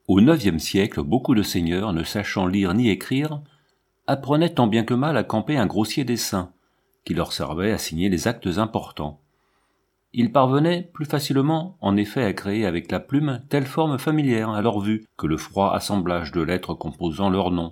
Au IXe siècle, beaucoup de seigneurs, ne sachant lire ni écrire, apprenaient tant bien que mal à camper un grossier dessin, qui leur servait à signer les actes importants. Ils parvenaient plus facilement, en effet, à créer avec la plume telle forme familière à leur vue que le froid assemblage de lettres composant leur nom.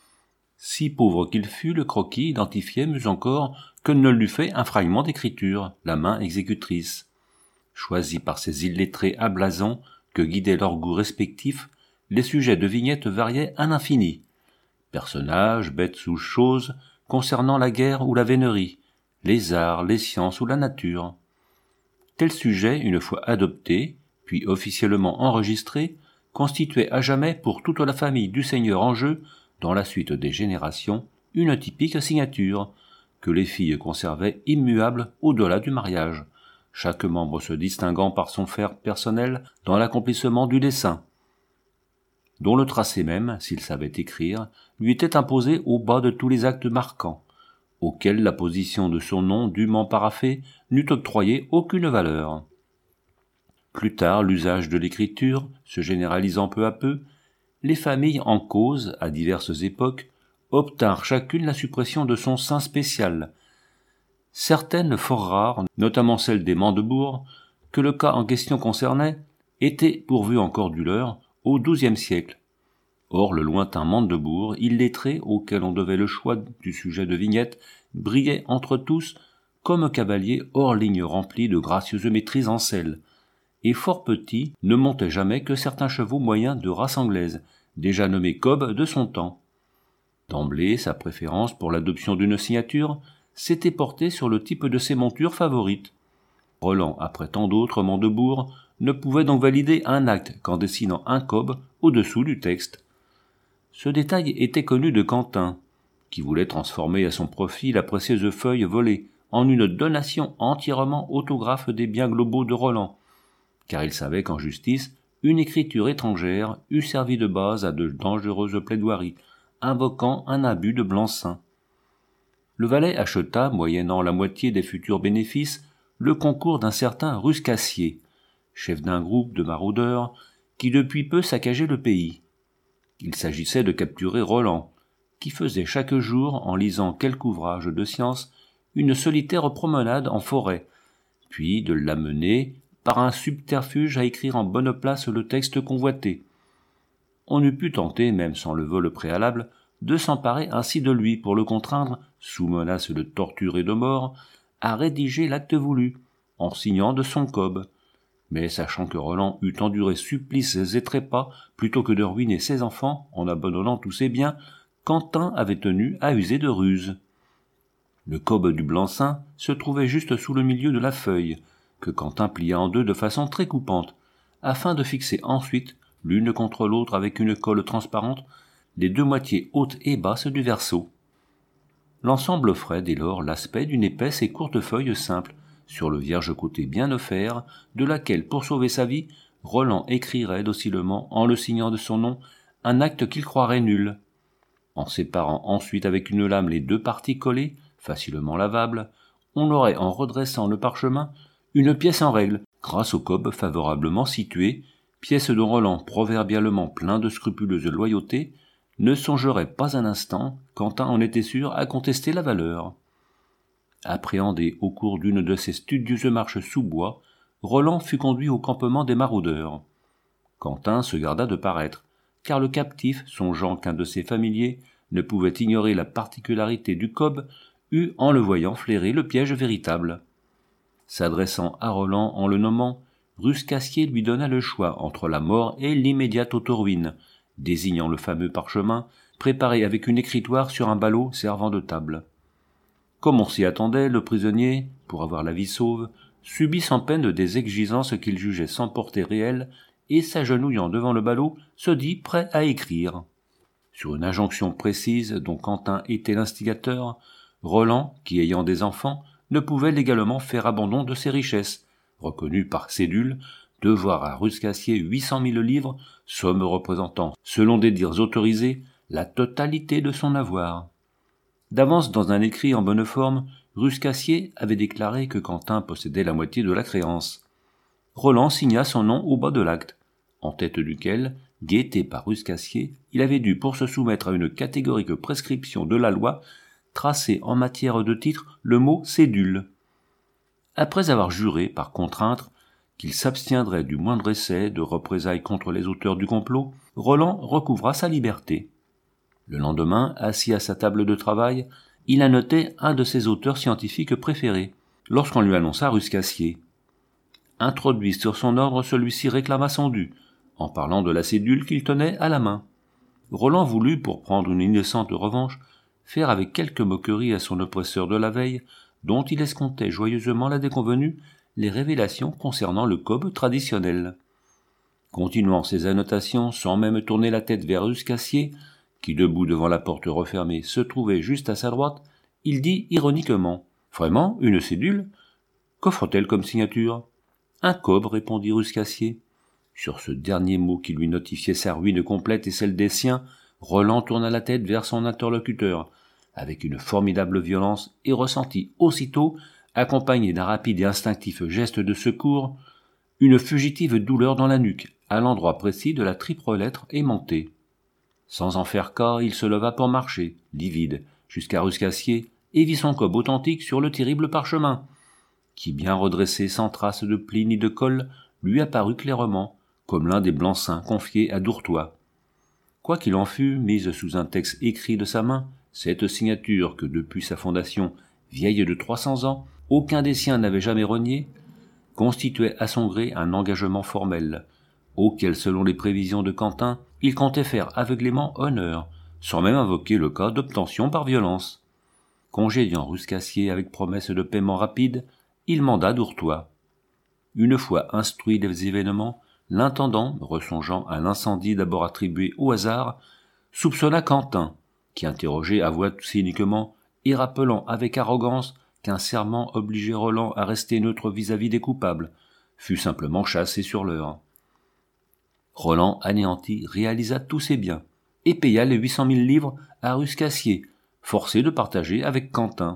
Si pauvre qu'il fût, le croquis identifiait mieux encore que ne l'eût fait un fragment d'écriture, la main exécutrice. Choisis par ces illettrés à blason que guidaient leurs goûts respectifs, les sujets de vignettes variaient à l'infini. Personnages, bêtes ou choses, concernant la guerre ou la vénerie, les arts, les sciences ou la nature. Tel sujet, une fois adopté, puis officiellement enregistré, constituait à jamais pour toute la famille du seigneur en jeu, dans la suite des générations, une typique signature, que les filles conservaient immuable au-delà du mariage, chaque membre se distinguant par son faire personnel dans l'accomplissement du dessin, dont le tracé même, s'il savait écrire, lui était imposé au bas de tous les actes marquants, auxquels la position de son nom dûment paraphé n'eût octroyé aucune valeur. Plus tard, l'usage de l'écriture, se généralisant peu à peu, les familles en cause, à diverses époques, obtinrent chacune la suppression de son sein spécial. Certaines, fort rares, notamment celles des Mandebourg, que le cas en question concernait, étaient pourvues encore du leur au XIIe siècle. Or, le lointain Mandebourg, illettré, auquel on devait le choix du sujet de vignette, brillait entre tous comme cavalier hors ligne rempli de gracieuses maîtrises en selle, et fort petit, ne montait jamais que certains chevaux moyens de race anglaise, déjà nommés Cobb de son temps. D'emblée, sa préférence pour l'adoption d'une signature s'était portée sur le type de ses montures favorites. Roland, après tant d'autres Mandebourg, ne pouvait donc valider un acte qu'en dessinant un Cobb au-dessous du texte. Ce détail était connu de Quentin, qui voulait transformer à son profit la précieuse feuille volée en une donation entièrement autographe des biens globaux de Roland, car il savait qu'en justice, une écriture étrangère eût servi de base à de dangereuses plaidoiries, invoquant un abus de blanc-seing. Le valet acheta, moyennant la moitié des futurs bénéfices, le concours d'un certain Ruscassier, chef d'un groupe de maraudeurs qui depuis peu saccageait le pays. Il s'agissait de capturer Roland, qui faisait chaque jour, en lisant quelque ouvrage de science, une solitaire promenade en forêt, puis de l'amener, par un subterfuge, à écrire en bonne place le texte convoité. On eût pu tenter, même sans le vol préalable, de s'emparer ainsi de lui pour le contraindre, sous menace de torture et de mort, à rédiger l'acte voulu, en signant de son Cobb. Mais sachant que Roland eût enduré supplices et trépas plutôt que de ruiner ses enfants en abandonnant tous ses biens, Quentin avait tenu à user de ruse. Le Cobb du blanc-seing se trouvait juste sous le milieu de la feuille, que Quentin plia en deux de façon très coupante, afin de fixer ensuite, l'une contre l'autre avec une colle transparente, les deux moitiés hautes et basses du verso. L'ensemble offrait dès lors l'aspect d'une épaisse et courte feuille simple, sur le vierge côté bien offert, de laquelle, pour sauver sa vie, Roland écrirait docilement, en le signant de son nom, un acte qu'il croirait nul. En séparant ensuite avec une lame les deux parties collées, facilement lavables, on aurait, en redressant le parchemin, une pièce en règle, grâce au Cobb favorablement situé, pièce dont Roland, proverbialement plein de scrupuleuse loyauté, ne songerait pas un instant, Quentin en était sûr, à contester la valeur. Appréhendé au cours d'une de ces studieuses marches sous bois, Roland fut conduit au campement des maraudeurs. Quentin se garda de paraître, car le captif, songeant qu'un de ses familiers ne pouvait ignorer la particularité du Cobb, eut, en le voyant, flairé le piège véritable. S'adressant à Roland en le nommant, Ruscassier lui donna le choix entre la mort et l'immédiate auto-ruine, désignant le fameux parchemin, préparé avec une écritoire sur un ballot servant de table. Comme on s'y attendait, le prisonnier, pour avoir la vie sauve, subit sans peine des exigences qu'il jugeait sans portée réelle, et s'agenouillant devant le ballot, se dit prêt à écrire. Sur une injonction précise dont Quentin était l'instigateur, Roland, qui ayant des enfants, ne pouvait légalement faire abandon de ses richesses, reconnues par cédule, devoir à Ruscassier 800 000 livres, somme représentant, selon des dires autorisés, la totalité de son avoir. D'avance, dans un écrit en bonne forme, Ruscassier avait déclaré que Quentin possédait la moitié de la créance. Roland signa son nom au bas de l'acte, en tête duquel, Guetté par Ruscassier, il avait dû, pour se soumettre à une catégorique prescription de la loi, tracer en matière de titre le mot cédule. Après avoir juré, par contrainte, qu'il s'abstiendrait du moindre essai de représailles contre les auteurs du complot, Roland recouvra sa liberté. Le lendemain, assis à sa table de travail, il annotait un de ses auteurs scientifiques préférés, lorsqu'on lui annonça Ruscassier. Introduit sur son ordre, celui-ci réclama son dû, en parlant de la cédule qu'il tenait à la main. Roland voulut, pour prendre une innocente revanche, faire avec quelque moquerie à son oppresseur de la veille, dont il escomptait joyeusement la déconvenue, les révélations concernant le cob traditionnel. Continuant ses annotations sans même tourner la tête vers Ruscassier, qui, debout devant la porte refermée, se trouvait juste à sa droite, il dit ironiquement « Vraiment, une cédule ? Qu'offre-t-elle comme signature ?»« Un cob, répondit Ruscassier. Sur ce dernier mot qui lui notifiait sa ruine complète et celle des siens, Roland tourna la tête vers son interlocuteur, avec une formidable violence, et ressentit aussitôt, accompagné d'un rapide et instinctif geste de secours, une fugitive douleur dans la nuque, à l'endroit précis de la triple lettre aimantée. Sans en faire cas, il se leva pour marcher, livide, jusqu'à Ruscassier, et vit son cob authentique sur le terrible parchemin, qui, bien redressé sans trace de pli ni de colle, lui apparut clairement, comme l'un des blancs-seings confiés à Dourtois. Quoi qu'il en fût, mise sous un texte écrit de sa main, cette signature que, depuis sa fondation, vieille de 300 ans, aucun des siens n'avait jamais reniée, constituait à son gré un engagement formel, auquel, selon les prévisions de Quentin, il comptait faire aveuglément honneur, sans même invoquer le cas d'obtention par violence. Congédiant Ruscassier avec promesse de paiement rapide, il manda Dourtois. Une fois instruit des événements, l'intendant, ressongeant à l'incendie d'abord attribué au hasard, soupçonna Quentin, qui interrogeait à voix cyniquement et rappelant avec arrogance qu'un serment obligeait Roland à rester neutre vis-à-vis des coupables, fut simplement chassé sur l'heure. Roland, anéanti, réalisa tous ses biens, et paya les 800 000 livres à Ruscassier, forcé de partager avec Quentin.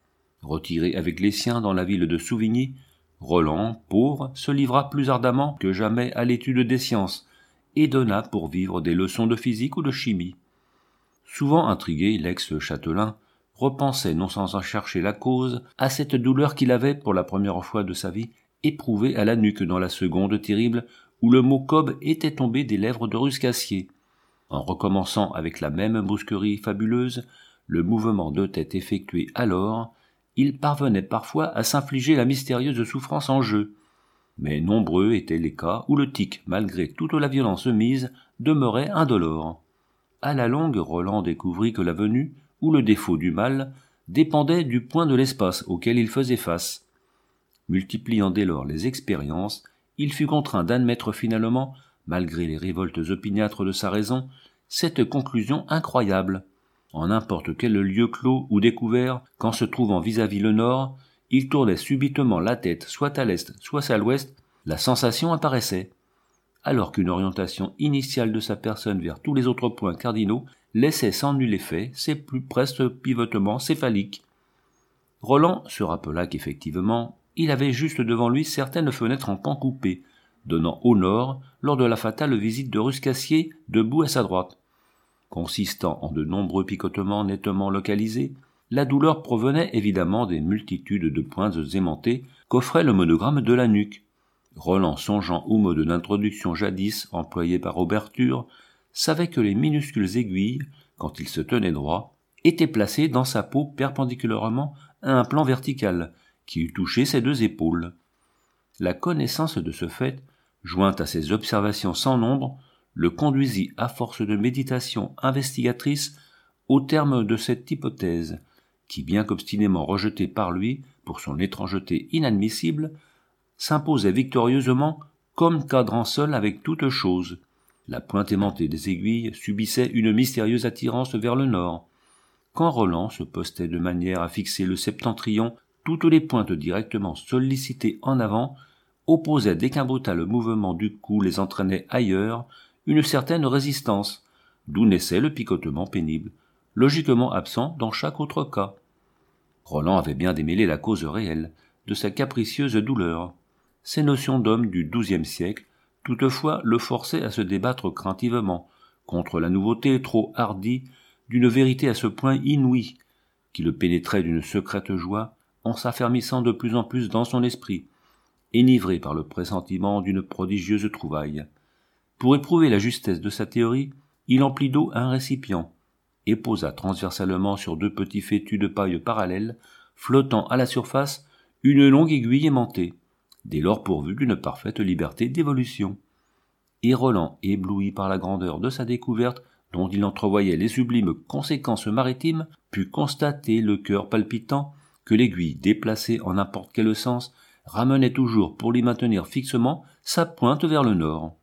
Retiré avec les siens dans la ville de Souvigny, Roland, pauvre, se livra plus ardemment que jamais à l'étude des sciences, et donna pour vivre des leçons de physique ou de chimie. Souvent intrigué, l'ex-châtelain repensait, non sans en chercher la cause, à cette douleur qu'il avait, pour la première fois de sa vie, éprouvée à la nuque dans la seconde terrible, où le mot cob était tombé des lèvres de Ruscassier. En recommençant avec la même brusquerie fabuleuse, le mouvement de tête effectué alors, il parvenait parfois à s'infliger la mystérieuse souffrance en jeu. Mais nombreux étaient les cas où le tic, malgré toute la violence mise, demeurait indolore. À la longue, Roland découvrit que la venue, ou le défaut du mal, dépendait du point de l'espace auquel il faisait face. Multipliant dès lors les expériences, il fut contraint d'admettre finalement, malgré les révoltes opiniâtres de sa raison, cette conclusion incroyable. En n'importe quel lieu clos ou découvert, qu'en se trouvant vis-à-vis le nord, il tournait subitement la tête soit à l'est, soit à l'ouest, la sensation apparaissait. Alors qu'une orientation initiale de sa personne vers tous les autres points cardinaux laissait sans nul effet ses plus prestes pivotements céphaliques. Roland se rappela qu'effectivement, il avait juste devant lui certaines fenêtres en pan coupé, donnant au nord lors de la fatale visite de Ruscassier debout à sa droite. Consistant en de nombreux picotements nettement localisés, la douleur provenait évidemment des multitudes de pointes aimantés qu'offrait le monogramme de la nuque. Roland, songeant au mode d'introduction jadis employé par Auberture, savait que les minuscules aiguilles, quand il se tenait droit, étaient placées dans sa peau perpendiculairement à un plan vertical, qui eût touché ses deux épaules. La connaissance de ce fait, jointe à ses observations sans nombre, le conduisit à force de méditation investigatrice au terme de cette hypothèse, qui, bien qu'obstinément rejetée par lui pour son étrangeté inadmissible, s'imposait victorieusement comme cadrant seul avec toute chose. La pointe aimantée des aiguilles subissait une mystérieuse attirance vers le nord. Quand Roland se postait de manière à fixer le septentrion, toutes les pointes directement sollicitées en avant opposaient dès qu'un brutal mouvement du cou les entraînait ailleurs une certaine résistance, d'où naissait le picotement pénible, logiquement absent dans chaque autre cas. Roland avait bien démêlé la cause réelle de sa capricieuse douleur. Ces notions d'homme du XIIe siècle, toutefois le forçait à se débattre craintivement contre la nouveauté trop hardie d'une vérité à ce point inouïe, qui le pénétrait d'une secrète joie en s'affermissant de plus en plus dans son esprit, enivré par le pressentiment d'une prodigieuse trouvaille. Pour éprouver la justesse de sa théorie, il emplit d'eau un récipient, et posa transversalement sur 2 petits fétus de paille parallèles, flottant à la surface, une longue aiguille aimantée, dès lors pourvue d'une parfaite liberté d'évolution. Et Roland, ébloui par la grandeur de sa découverte, dont il entrevoyait les sublimes conséquences maritimes, put constater, le cœur palpitant, que l'aiguille, déplacée en n'importe quel sens, ramenait toujours, pour l'y maintenir fixement, sa pointe vers le nord.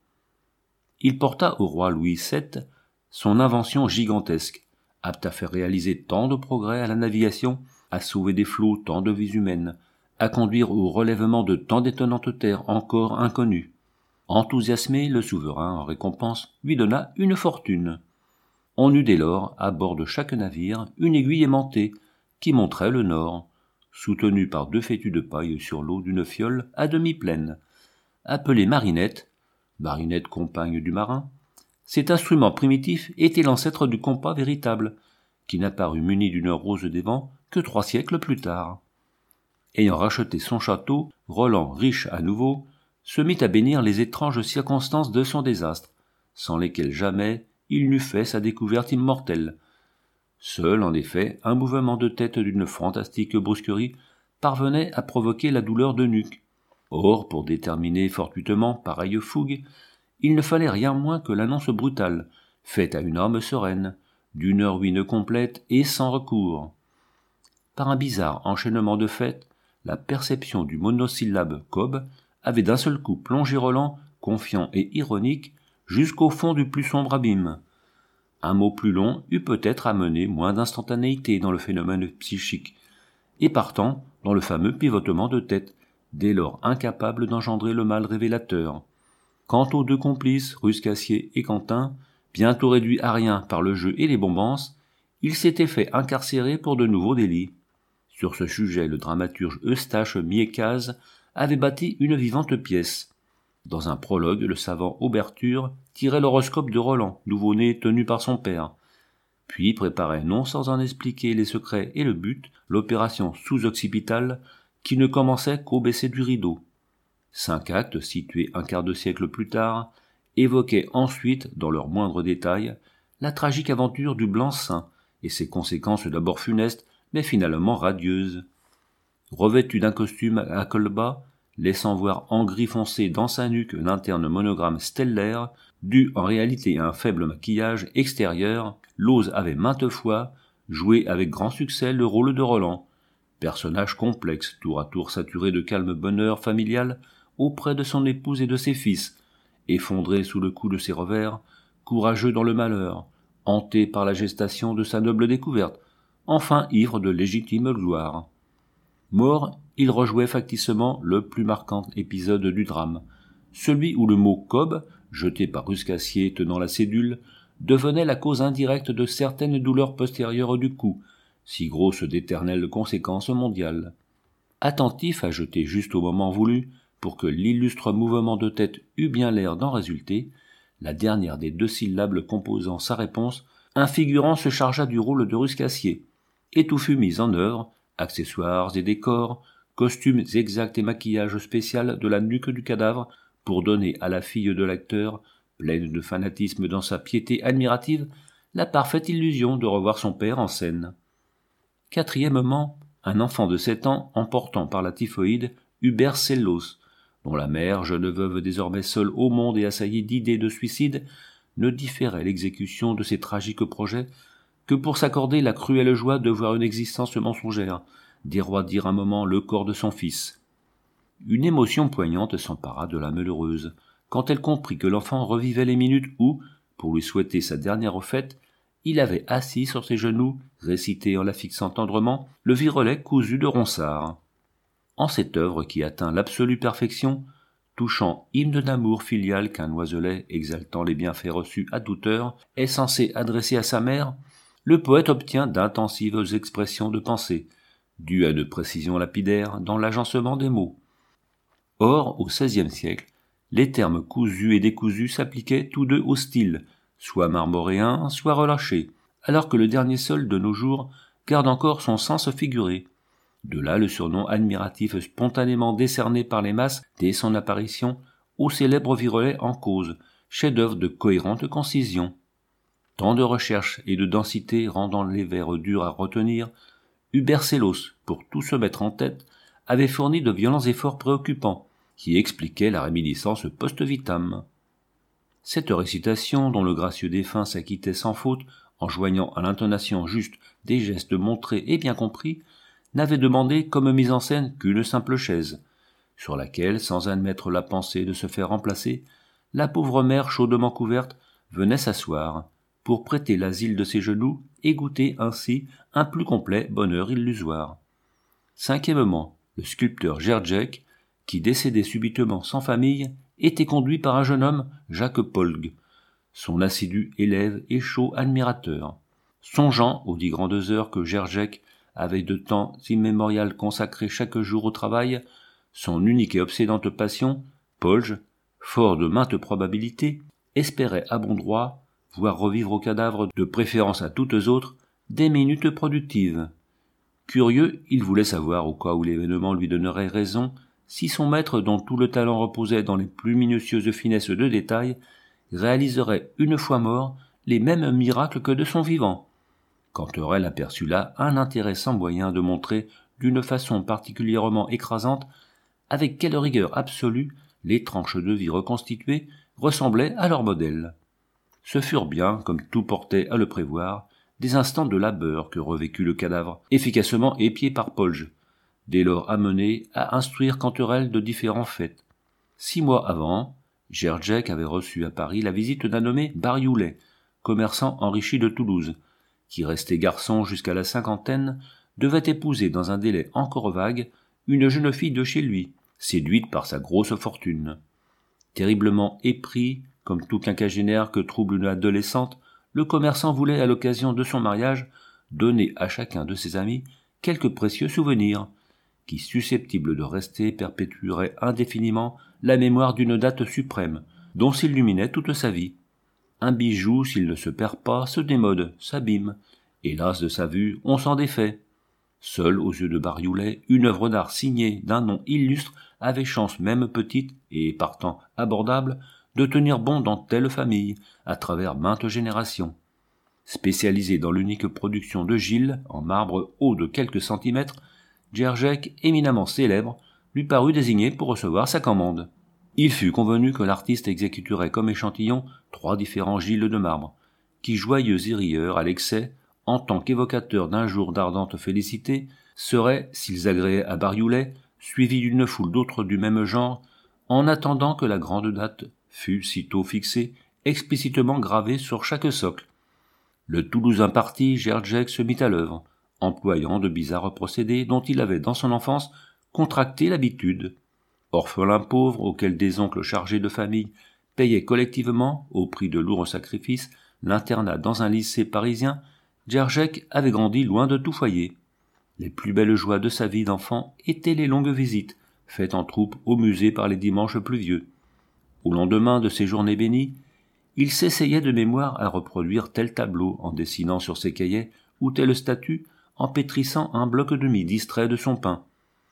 Il porta au roi Louis VII son invention gigantesque, apte à faire réaliser tant de progrès à la navigation, à sauver des flots tant de vies humaines, à conduire au relèvement de tant d'étonnantes terres encore inconnues. Enthousiasmé, le souverain, en récompense, lui donna une fortune. On eut dès lors, à bord de chaque navire, une aiguille aimantée, qui montrait le nord, soutenue par 2 fétus de paille sur l'eau d'une fiole à demi pleine. Appelée marinette compagne du marin, cet instrument primitif était l'ancêtre du compas véritable, qui n'apparut muni d'une rose des vents que 3 siècles plus tard. Ayant racheté son château, Roland, riche à nouveau, se mit à bénir les étranges circonstances de son désastre, sans lesquelles jamais il n'eût fait sa découverte immortelle. Seul, en effet, un mouvement de tête d'une fantastique brusquerie parvenait à provoquer la douleur de nuque. Or, pour déterminer fortuitement pareille fougue, il ne fallait rien moins que l'annonce brutale, faite à une âme sereine, d'une ruine complète et sans recours. Par un bizarre enchaînement de faits, la perception du monosyllabe Cobb avait d'un seul coup plongé Roland, confiant et ironique, jusqu'au fond du plus sombre abîme. Un mot plus long eût peut-être amené moins d'instantanéité dans le phénomène psychique, et partant dans le fameux pivotement de tête, dès lors incapable d'engendrer le mal révélateur. Quant aux 2 complices, Ruscassier et Quentin, bientôt réduits à rien par le jeu et les bombances, ils s'étaient fait incarcérer pour de nouveaux délits. Sur ce sujet, le dramaturge Eustache Miécase avait bâti une vivante pièce. Dans un prologue, le savant Auberture tirait l'horoscope de Roland, nouveau-né tenu par son père, puis préparait, non sans en expliquer les secrets et le but, l'opération sous-occipitale qui ne commençait qu'au baisser du rideau. 5 actes, situés un quart de siècle plus tard, évoquaient ensuite, dans leurs moindres détails, la tragique aventure du Blanc-Seing et ses conséquences d'abord funestes, mais finalement radieuses. Revêtu d'un costume à col bas, laissant voir en gris foncé dans sa nuque l'interne monogramme stellaire, dû en réalité à un faible maquillage extérieur, Lose avait maintes fois joué avec grand succès le rôle de Roland, personnage complexe, tour à tour saturé de calme bonheur familial auprès de son épouse et de ses fils, effondré sous le coup de ses revers, courageux dans le malheur, hanté par la gestation de sa noble découverte, enfin ivre de légitime gloire. Mort, il rejouait facticement le plus marquant épisode du drame, celui où le mot « Cobb », jeté par Ruscassier tenant la cédule, devenait la cause indirecte de certaines douleurs postérieures du coup, si grosses d'éternelles conséquences mondiales. Attentif à jeter juste au moment voulu, pour que l'illustre mouvement de tête eût bien l'air d'en résulter, la dernière des 2 syllabes composant sa réponse, un figurant se chargea du rôle de Ruscassier, et tout fut mis en œuvre, accessoires et décors, costumes exacts et maquillage spécial de la nuque du cadavre, pour donner à la fille de l'acteur, pleine de fanatisme dans sa piété admirative, la parfaite illusion de revoir son père en scène. Quatrièmement, un enfant de 7 ans emportant par la typhoïde Hubert Sellos, dont la mère, jeune veuve désormais seule au monde et assaillie d'idées de suicide, ne différait l'exécution de ses tragiques projets que pour s'accorder la cruelle joie de voir une existence mensongère déroidir un moment le corps de son fils. Une émotion poignante s'empara de l'âme heureuse, quand elle comprit que l'enfant revivait les minutes où, pour lui souhaiter sa dernière fête, il avait assis sur ses genoux, récité en la fixant tendrement, le virelet cousu de Ronsard. En cette œuvre qui atteint l'absolue perfection, touchant hymne d'amour filial qu'un oiselet, exaltant les bienfaits reçus à toute heure, est censé adresser à sa mère, le poète obtient d'intensives expressions de pensée, dues à de précisions lapidaires dans l'agencement des mots. Or, au XVIe siècle, Les termes cousu et décousu s'appliquaient tous deux au style, soit marmoréen, soit relâché, alors que le dernier seul de nos jours garde encore son sens figuré. De là le surnom admiratif spontanément décerné par les masses dès son apparition au célèbre virelet en cause, chef-d'œuvre de cohérente concision. Tant de recherche et de densité rendant les vers durs à retenir, Hubert Sellos, pour tout se mettre en tête, avait fourni de violents efforts préoccupants, qui expliquaient la réminiscence post vitam. Cette récitation, dont le gracieux défunt s'acquittait sans faute, en joignant à l'intonation juste des gestes montrés et bien compris, n'avait demandé comme mise en scène qu'une simple chaise, sur laquelle, sans admettre la pensée de se faire remplacer, la pauvre mère chaudement couverte venait s'asseoir, pour prêter l'asile de ses genoux et goûter ainsi un plus complet bonheur illusoire. Cinquièmement, le sculpteur Gerbek, qui décédait subitement sans famille, était conduit par un jeune homme, Jacques Polg, son assidu élève et chaud admirateur. Songeant aux 10 grandes heures que Gerbek avait de temps immémorial consacré chaque jour au travail, son unique et obsédante passion, Polg, fort de maintes probabilités, espérait à bon droit voir revivre au cadavre, de préférence à toutes autres, des minutes productives. Curieux, il voulait savoir, au cas où l'événement lui donnerait raison, si son maître, dont tout le talent reposait dans les plus minutieuses finesses de détail, réaliserait, une fois mort, les mêmes miracles que de son vivant. Canterel aperçut là un intéressant moyen de montrer, d'une façon particulièrement écrasante, avec quelle rigueur absolue les tranches de vie reconstituées ressemblaient à leur modèle. Ce furent bien, comme tout portait à le prévoir, des instants de labeur que revécut le cadavre, efficacement épié par Polg, dès lors amené à instruire Canterel de différents faits. 6 mois avant, Gerbek avait reçu à Paris la visite d'un nommé Barioulet, commerçant enrichi de Toulouse, qui, resté garçon jusqu'à la cinquantaine, devait épouser dans un délai encore vague une jeune fille de chez lui, séduite par sa grosse fortune. Terriblement épris, comme tout quinquagénaire que trouble une adolescente, le commerçant voulait, à l'occasion de son mariage, donner à chacun de ses amis quelques précieux souvenirs, qui, susceptibles de rester, perpétueraient indéfiniment la mémoire d'une date suprême, dont s'illuminait toute sa vie. Un bijou, s'il ne se perd pas, se démode, s'abîme, et las de sa vue, on s'en défait. Seule, aux yeux de Barioulet, une œuvre d'art signée d'un nom illustre avait chance, même petite, et partant abordable, de tenir bon dans telle famille, à travers maintes générations. Spécialisé dans l'unique production de Gilles, en marbre haut de quelques centimètres, Gerbek, éminemment célèbre, lui parut désigné pour recevoir sa commande. Il fut convenu que l'artiste exécuterait comme échantillon 3 différents Gilles de marbre, qui, joyeux et rieurs à l'excès, en tant qu'évocateurs d'un jour d'ardente félicité, seraient, s'ils agréaient à Barioulet, suivis d'une foule d'autres du même genre, en attendant que la grande date fut, sitôt fixée, explicitement gravée sur chaque socle. Le Toulousain parti, Gerbek se mit à l'œuvre, employant de bizarres procédés dont il avait dans son enfance contracté l'habitude. Orphelin pauvre auquel des oncles chargés de famille payaient collectivement, au prix de lourds sacrifices, l'internat dans un lycée parisien, Gerbek avait grandi loin de tout foyer. Les plus belles joies de sa vie d'enfant étaient les longues visites, faites en troupe au musée par les dimanches pluvieux. Au lendemain de ces journées bénies, il s'essayait de mémoire à reproduire tel tableau en dessinant sur ses cahiers ou telle statue en pétrissant un bloc de mie distrait de son pain.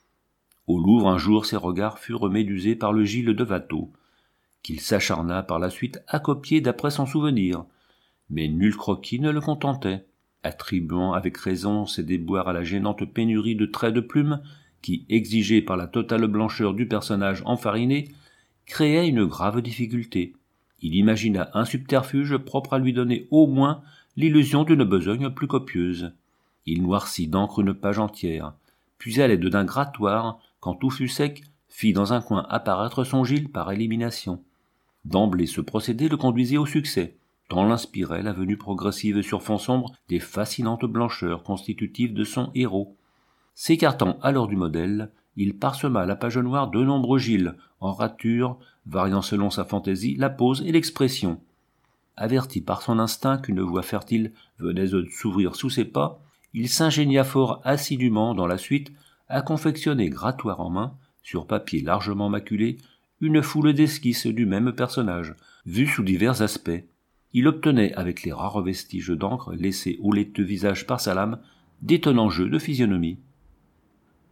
Au Louvre, un jour, ses regards furent médusés par le Gilles de Watteau, qu'il s'acharna par la suite à copier d'après son souvenir, mais nul croquis ne le contentait, attribuant avec raison ses déboires à la gênante pénurie de traits de plume qui, exigée par la totale blancheur du personnage enfariné, créait une grave difficulté. Il imagina un subterfuge propre à lui donner au moins l'illusion d'une besogne plus copieuse. Il noircit d'encre une page entière, puis à l'aide d'un grattoir, quand tout fut sec, fit dans un coin apparaître son Gilles par élimination. D'emblée ce procédé le conduisit au succès, tant l'inspirait la venue progressive sur fond sombre des fascinantes blancheurs constitutives de son héros. S'écartant alors du modèle, il parsema la page noire de nombreux Gilles, en ratures, variant selon sa fantaisie la pose et l'expression. Averti par son instinct qu'une voie fertile venait de s'ouvrir sous ses pas, il s'ingénia fort assidûment dans la suite à confectionner, grattoir en main, sur papier largement maculé, une foule d'esquisses du même personnage, vues sous divers aspects. Il obtenait, avec les rares vestiges d'encre laissés au laiteux visage par sa lame, d'étonnants jeux de physionomie.